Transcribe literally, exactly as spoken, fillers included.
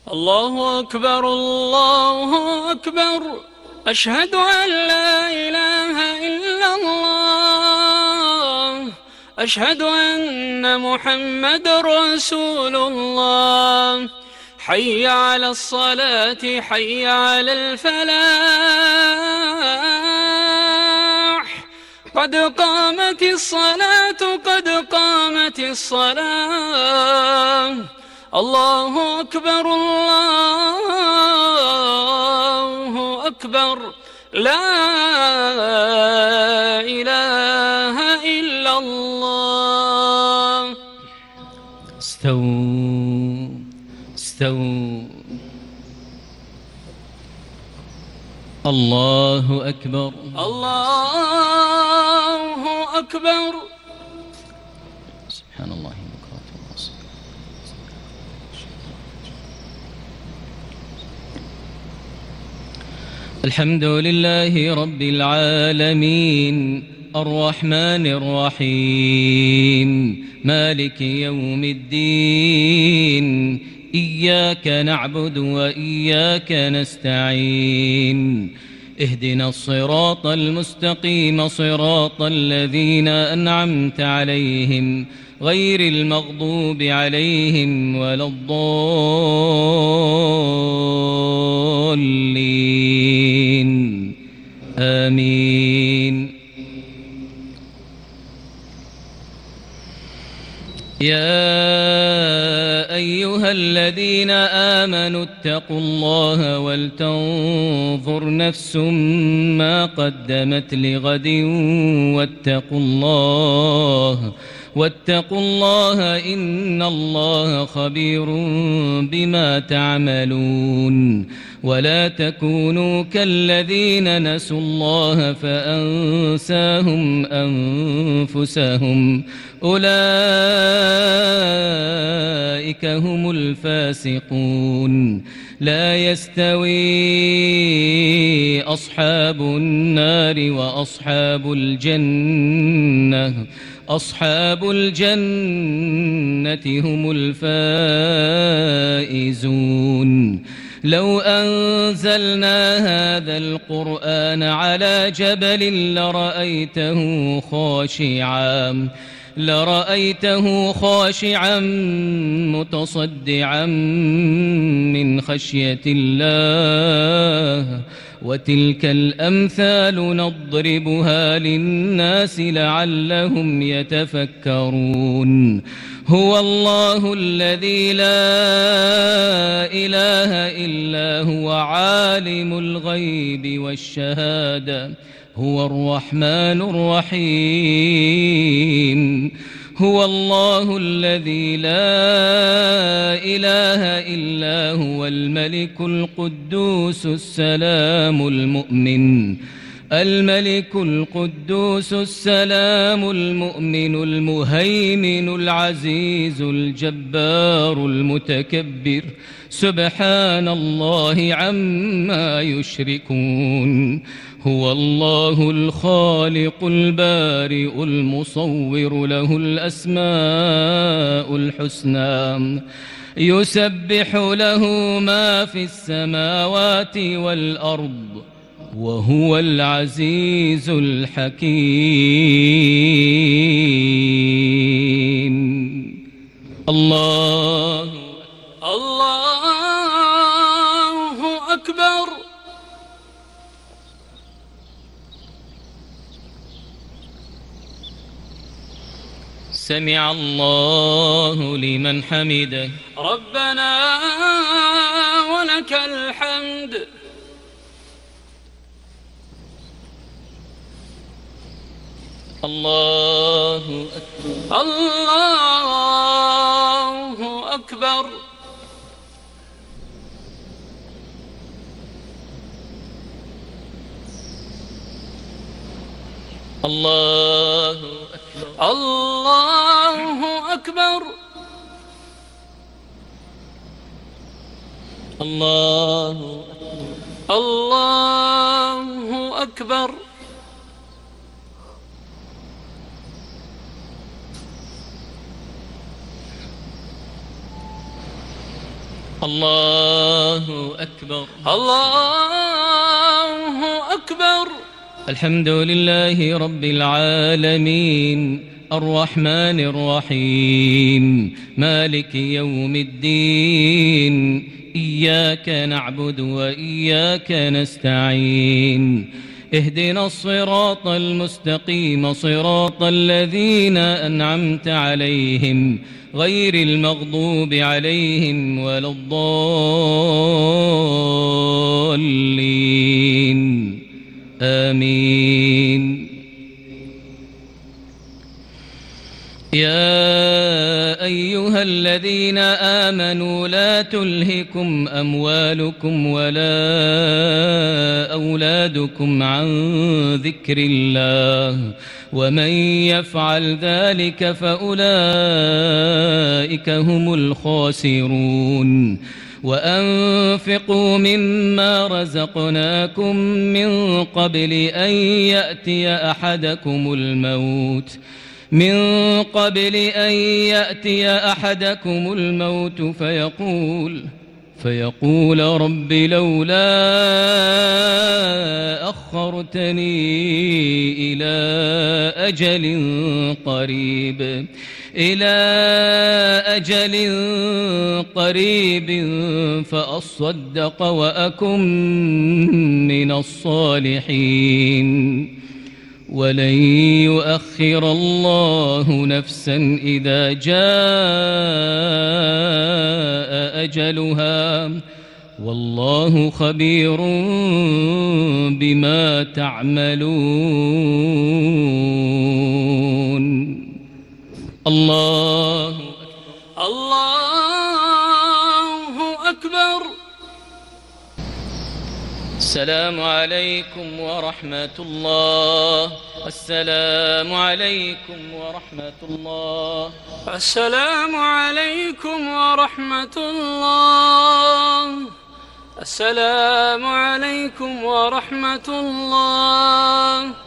الله أكبر الله أكبر، أشهد أن لا إله إلا الله، أشهد أن محمد رسول الله. حي على الصلاة حي على الفلاح، قد قامت الصلاة قد قامت الصلاة. الله أكبر الله أكبر، لا إله إلا الله. استووا استووا. الله أكبر الله أكبر. سبحان الله. الحمد لله رب العالمين، الرحمن الرحيم، مالك يوم الدين، إياك نعبد وإياك نستعين، اهدنا الصراط المستقيم صراط الذين أنعمت عليهم غير المغضوب عليهم ولا الضالين، آمين. يا أيها الذين آمنوا اتقوا الله ولتنظر نفس ما قدمت لغد واتقوا الله واتقوا الله إن الله خبير بما تعملون. ولا تكونوا كالذين نسوا الله فأنساهم أنفسهم، أولئك هم الفاسقون. لا يستوي أصحاب النار وأصحاب الجنة أصحاب الجنة هم الفائزون. لو أنزلنا هذا القرآن على جبل لرأيته خاشعا لرأيته خاشعا متصدعا من خشية الله. وتلك الأمثال نضربها للناس لعلهم يتفكرون. هو الله الذي لا إله إلا هو عالم الغيب والشهادة، هو الرحمن الرحيم. هو الله الذي لا إله إلا هو الملك القدوس السلام المؤمن الملك القدوس السلام المؤمن المهيمن العزيز الجبار المتكبر، سبحان الله عما يشركون. هو الله الخالق البارئ المصور، له الأسماء الحسنى، يسبح له ما في السماوات والأرض، وهو العزيز الحكيم. الله الله أكبر. سمع الله لمن حمده. ربنا ولك الحمد. الله أكبر. الله أكبر. الله أكبر. الله أكبر. الله أكبر. الله أكبر. الله أكبر. الله أكبر. الحمد لله رب العالمين الرحمن الرحيم مالك يوم الدين إياك نعبد وإياك نستعين اهدنا الصراط المستقيم صراط الذين أنعمت عليهم غير المغضوب عليهم ولا الضالين آمين. يا أيها الذين آمنوا لا تلهكم أموالكم ولا أولادكم عن ذكر الله ومن يفعل ذلك فأولئك هم الخاسرون. وأنفقوا مما رزقناكم من قبل أن يأتي أحدكم الموت من قبل أن يأتي أحدكم الموت فيقول فيقول رب لولا أخرتني إلى أجل قريب إلى أجل قريب فأصدق وأكن من الصالحين ولن يؤخر الله نفسا إذا جاء أجلها والله خبير بما تعملون. الله الله أكبر. السلام عليكم ورحمة الله. السلام عليكم ورحمة الله. السلام عليكم ورحمة الله. السلام عليكم ورحمة الله.